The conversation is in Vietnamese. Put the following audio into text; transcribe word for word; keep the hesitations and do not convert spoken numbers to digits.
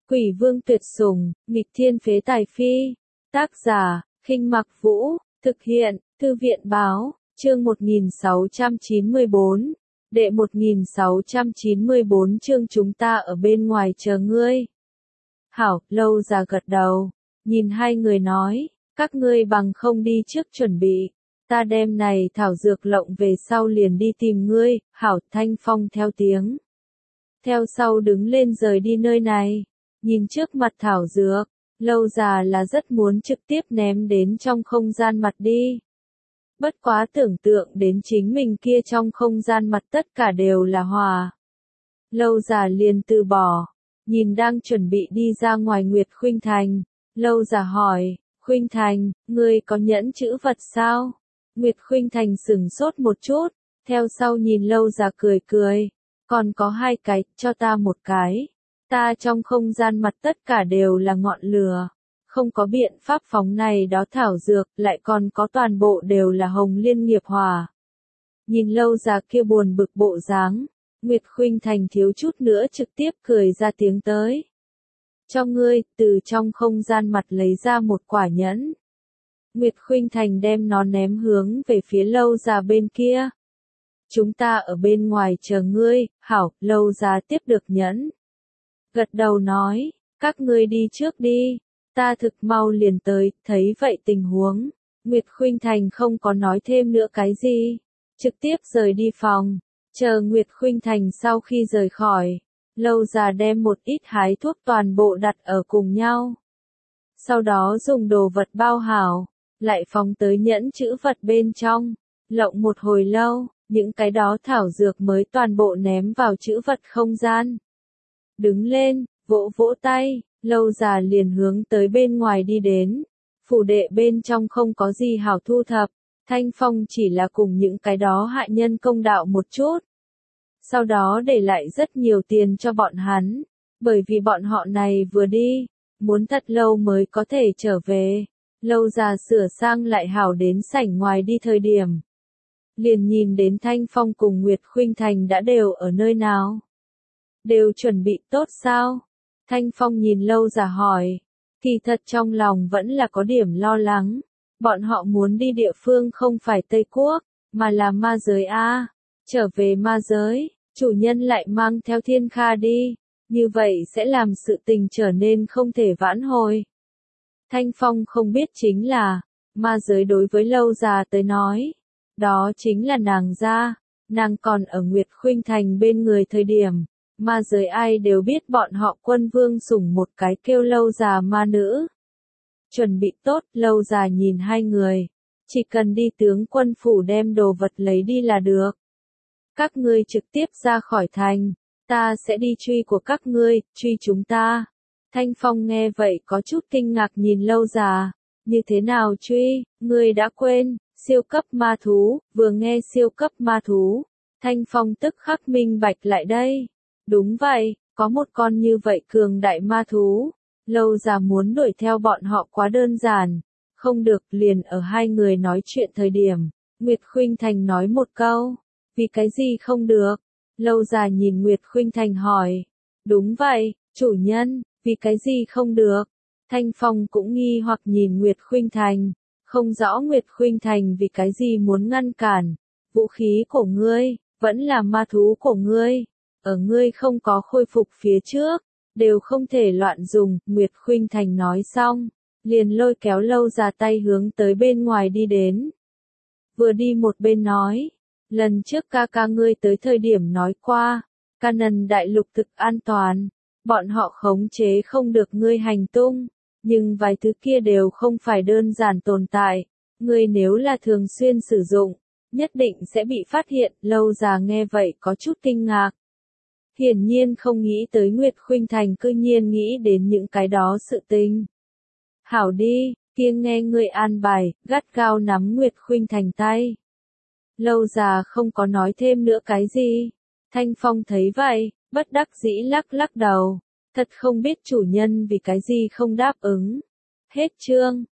Quỷ vương tuyệt sủng, nghịch thiên phế tài phi. Tác giả, Khinh Mặc Vũ, thực hiện, Thư viện báo, chương một nghìn sáu trăm chín mươi bốn. Đệ một nghìn sáu trăm chín mươi bốn chương chúng ta ở bên ngoài chờ ngươi. Hảo, Lâu Già gật đầu, nhìn hai người nói, các ngươi bằng không đi trước chuẩn bị. Ta đem này thảo dược lộng về sau liền đi tìm ngươi. Hảo. Thanh Phong theo tiếng. Theo sau đứng lên rời đi nơi này. Nhìn trước mặt thảo dược, Lâu Già là rất muốn trực tiếp ném đến trong không gian mặt đi. Bất quá tưởng tượng đến chính mình kia trong không gian mặt tất cả đều là hòa. Lâu Già liền từ bỏ, nhìn đang chuẩn bị đi ra ngoài Nguyệt Khuynh Thành. Lâu Già hỏi, Khuynh Thành, ngươi có nhẫn chữ vật sao? Nguyệt Khuynh Thành sửng sốt một chút, theo sau nhìn Lâu Già cười cười, còn có hai cái, cho ta một cái. Ta trong không gian mặt tất cả đều là ngọn lửa, không có biện pháp phóng này đó thảo dược, lại còn có toàn bộ đều là hồng liên nghiệp hỏa. Nhìn Lâu Già kia buồn bực bộ dáng, Nguyệt Khuynh Thành thiếu chút nữa trực tiếp cười ra tiếng tới. Cho ngươi, từ trong không gian mặt lấy ra một quả nhẫn. Nguyệt Khuynh Thành đem nó ném hướng về phía Lâu Già bên kia. Chúng ta ở bên ngoài chờ ngươi. Hảo. Lâu Già tiếp được nhẫn, gật đầu nói, các ngươi đi trước đi, ta thực mau liền tới. Thấy vậy tình huống, Nguyệt Khuynh Thành không có nói thêm nữa cái gì, trực tiếp rời đi phòng. Chờ Nguyệt Khuynh Thành sau khi rời khỏi, Lâu Già đem một ít hái thuốc toàn bộ đặt ở cùng nhau. Sau đó dùng đồ vật bao hảo, lại phóng tới nhẫn chữ vật bên trong, lộng một hồi lâu, những cái đó thảo dược mới toàn bộ ném vào chữ vật không gian. Đứng lên, vỗ vỗ tay, Lâu Già liền hướng tới bên ngoài đi đến. Phủ đệ bên trong không có gì hảo thu thập, Thanh Phong chỉ là cùng những cái đó hại nhân công đạo một chút. Sau đó để lại rất nhiều tiền cho bọn hắn, bởi vì bọn họ này vừa đi, muốn thật lâu mới có thể trở về. Lâu Già sửa sang lại hảo đến sảnh ngoài đi thời điểm, liền nhìn đến Thanh Phong cùng Nguyệt Khuynh Thành đã đều ở nơi nào. Đều chuẩn bị tốt sao? Thanh Phong nhìn Lâu Già hỏi, kỳ thật trong lòng vẫn là có điểm lo lắng. Bọn họ muốn đi địa phương không phải Tây Quốc, mà là ma giới a. Trở về ma giới, chủ nhân lại mang theo Thiên Kha đi, như vậy sẽ làm sự tình trở nên không thể vãn hồi. Thanh Phong không biết chính là, ma giới đối với Lâu Già tới nói, đó chính là nàng gia. Nàng còn ở Nguyệt Khuynh Thành bên người thời điểm, ma giới ai đều biết bọn họ quân vương sủng một cái kêu Lâu Già ma nữ. Chuẩn bị tốt. Lâu Già nhìn hai người, chỉ cần đi tướng quân phủ đem đồ vật lấy đi là được. Các ngươi trực tiếp ra khỏi thành, ta sẽ đi truy của các ngươi, truy chúng ta. Thanh Phong nghe vậy có chút kinh ngạc nhìn Lâu Già, như thế nào truy, ngươi đã quên, siêu cấp ma thú. Vừa nghe siêu cấp ma thú, Thanh Phong tức khắc minh bạch lại đây. Đúng vậy, có một con như vậy cường đại ma thú, Lâu Già muốn đuổi theo bọn họ quá đơn giản. Không được. Liền ở hai người nói chuyện thời điểm, Nguyệt Khuynh Thành nói một câu, vì cái gì không được? Lâu Già nhìn Nguyệt Khuynh Thành hỏi, đúng vậy, chủ nhân, vì cái gì không được? Thanh Phong cũng nghi hoặc nhìn Nguyệt Khuynh Thành, không rõ Nguyệt Khuynh Thành vì cái gì muốn ngăn cản. Vũ khí của ngươi, vẫn là ma thú của ngươi, ở ngươi không có khôi phục phía trước, đều không thể loạn dùng. Nguyệt Khuynh Thành nói xong, liền lôi kéo Lâu Già tay hướng tới bên ngoài đi đến. Vừa đi một bên nói, lần trước ca ca ngươi tới thời điểm nói qua, Canaan đại lục thực an toàn, bọn họ khống chế không được ngươi hành tung, nhưng vài thứ kia đều không phải đơn giản tồn tại, ngươi nếu là thường xuyên sử dụng, nhất định sẽ bị phát hiện. Lâu Già nghe vậy có chút kinh ngạc. Hiển nhiên không nghĩ tới Nguyệt Khuynh Thành cư nhiên nghĩ đến những cái đó sự tình. Hảo đi, kia nghe ngươi an bài, gắt gao nắm Nguyệt Khuynh Thành tay. Lâu Già không có nói thêm nữa cái gì. Thanh Phong thấy vậy, bất đắc dĩ lắc lắc đầu, thật không biết chủ nhân vì cái gì không đáp ứng. Hết chương.